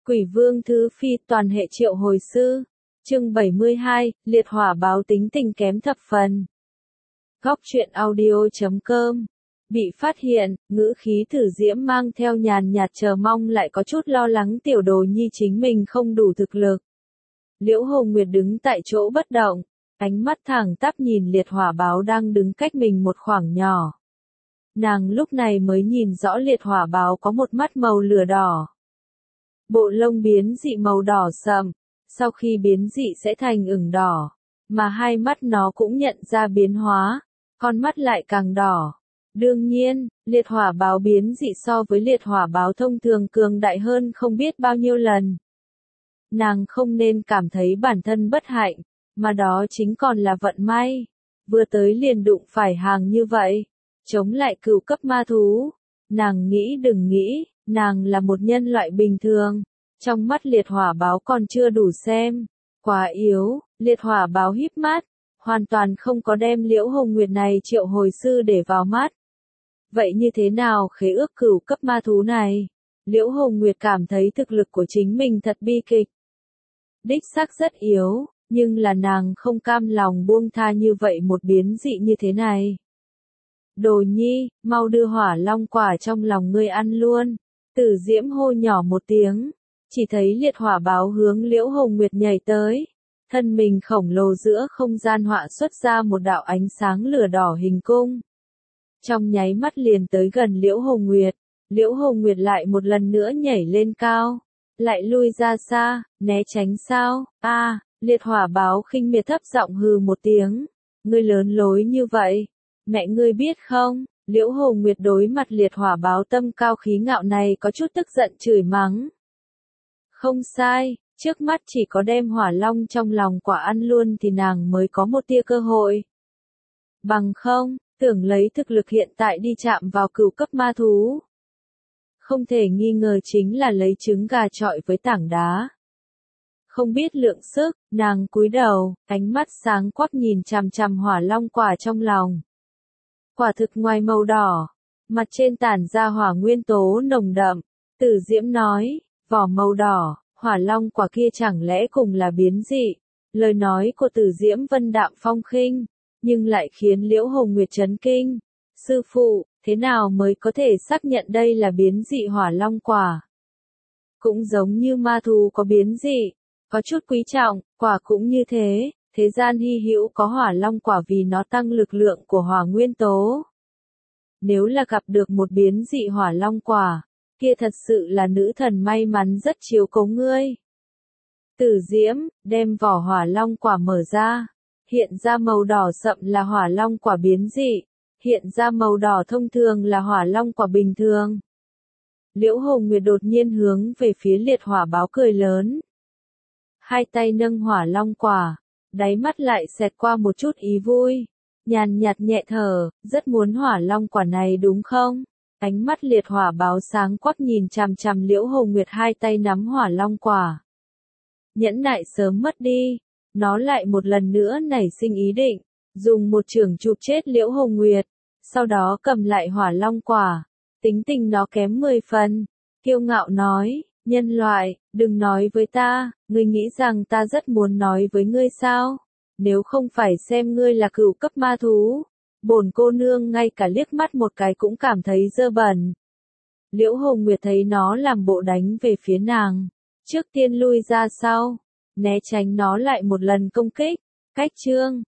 Quỷ Vương Thứ Phi toàn hệ triệu hồi sư. Chương 72, liệt hỏa báo tính tình kém thập phần. Góc truyện audio.com. Bị phát hiện, ngữ khí Tử Diễm mang theo nhàn nhạt chờ mong lại có chút lo lắng tiểu đồ nhi chính mình không đủ thực lực. Liễu Hồng Nguyệt đứng tại chỗ bất động, ánh mắt thẳng tắp nhìn liệt hỏa báo đang đứng cách mình một khoảng nhỏ. Nàng lúc này mới nhìn rõ liệt hỏa báo có một mắt màu lửa đỏ. Bộ lông biến dị màu đỏ sậm, sau khi biến dị sẽ thành ửng đỏ, mà hai mắt nó cũng nhận ra biến hóa, con mắt lại càng đỏ. Đương nhiên, liệt hỏa báo biến dị so với liệt hỏa báo thông thường cường đại hơn không biết bao nhiêu lần. Nàng không nên cảm thấy bản thân bất hạnh, mà đó chính còn là vận may. Vừa tới liền đụng phải hàng như vậy, chống lại cửu cấp ma thú. Nàng nghĩ đừng nghĩ, nàng là một nhân loại bình thường. Trong mắt liệt hỏa báo còn chưa đủ xem. Quá yếu, liệt hỏa báo híp mắt, hoàn toàn không có đem Liễu Hồng Nguyệt này triệu hồi sư để vào mắt. Vậy như thế nào khế ước cửu cấp ma thú này? Liễu Hồng Nguyệt cảm thấy thực lực của chính mình thật bi kịch. Đích xác rất yếu, nhưng là nàng không cam lòng buông tha như vậy một biến dị như thế này. Đồ nhi, mau đưa hỏa long quả trong lòng ngươi ăn luôn. Tử Diễm hô nhỏ một tiếng, chỉ thấy liệt hỏa báo hướng Liễu Hồng Nguyệt nhảy tới. Thân mình khổng lồ giữa không gian họa xuất ra một đạo ánh sáng lửa đỏ hình cung. Trong nháy mắt liền tới gần Liễu Hồng Nguyệt, Liễu Hồng Nguyệt lại một lần nữa nhảy lên cao, lại lui ra xa, né tránh sao? Liệt hỏa báo khinh miệt thấp giọng hừ một tiếng, ngươi lớn lối như vậy, mẹ ngươi biết không? Liễu Hồng Nguyệt đối mặt liệt hỏa báo tâm cao khí ngạo này có chút tức giận chửi mắng. Không sai, trước mắt chỉ có đem hỏa long trong lòng quả ăn luôn thì nàng mới có một tia cơ hội. Bằng không, tưởng lấy thực lực hiện tại đi chạm vào cửu cấp ma thú. Không thể nghi ngờ chính là lấy trứng gà chọi với tảng đá. Không biết lượng sức, nàng cúi đầu, ánh mắt sáng quắc nhìn chằm chằm hỏa long quả trong lòng. Quả thực ngoài màu đỏ, mặt trên tản ra hỏa nguyên tố nồng đậm. Tử Diễm nói, vỏ màu đỏ, hỏa long quả kia chẳng lẽ cùng là biến dị? Lời nói của Tử Diễm vân đạm phong khinh, nhưng lại khiến Liễu Hồng Nguyệt chấn kinh. Sư phụ, thế nào mới có thể xác nhận đây là biến dị hỏa long quả? Cũng giống như ma thú có biến dị, có chút quý trọng, quả cũng như thế. Thế gian hy hữu có hỏa long quả vì nó tăng lực lượng của hỏa nguyên tố. Nếu là gặp được một biến dị hỏa long quả, kia thật sự là nữ thần may mắn rất chiếu cố ngươi. Tử Diễm, đem vỏ hỏa long quả mở ra. Hiện ra màu đỏ sậm là hỏa long quả biến dị. Hiện ra màu đỏ thông thường là hỏa long quả bình thường. Liễu Hồng Nguyệt đột nhiên hướng về phía liệt hỏa báo cười lớn. Hai tay nâng hỏa long quả, đáy mắt lại xẹt qua một chút ý vui. Nhàn nhạt nhẹ thở, rất muốn hỏa long quả này đúng không? Ánh mắt liệt hỏa báo sáng quắc nhìn chằm chằm Liễu Hồng Nguyệt hai tay nắm hỏa long quả. Nhẫn nại sớm mất đi, nó lại một lần nữa nảy sinh ý định, dùng một chưởng chụp chết Liễu Hồng Nguyệt, sau đó cầm lại hỏa long quả. Tính tình nó kém 10 phần, kiêu ngạo nói, nhân loại, đừng nói với ta, ngươi nghĩ rằng ta rất muốn nói với ngươi sao? Nếu không phải xem ngươi là cửu cấp ma thú, bổn cô nương ngay cả liếc mắt một cái cũng cảm thấy dơ bẩn. Liễu Hồng Nguyệt thấy nó làm bộ đánh về phía nàng, trước tiên lui ra sau, né tránh nó lại một lần công kích. Cách chương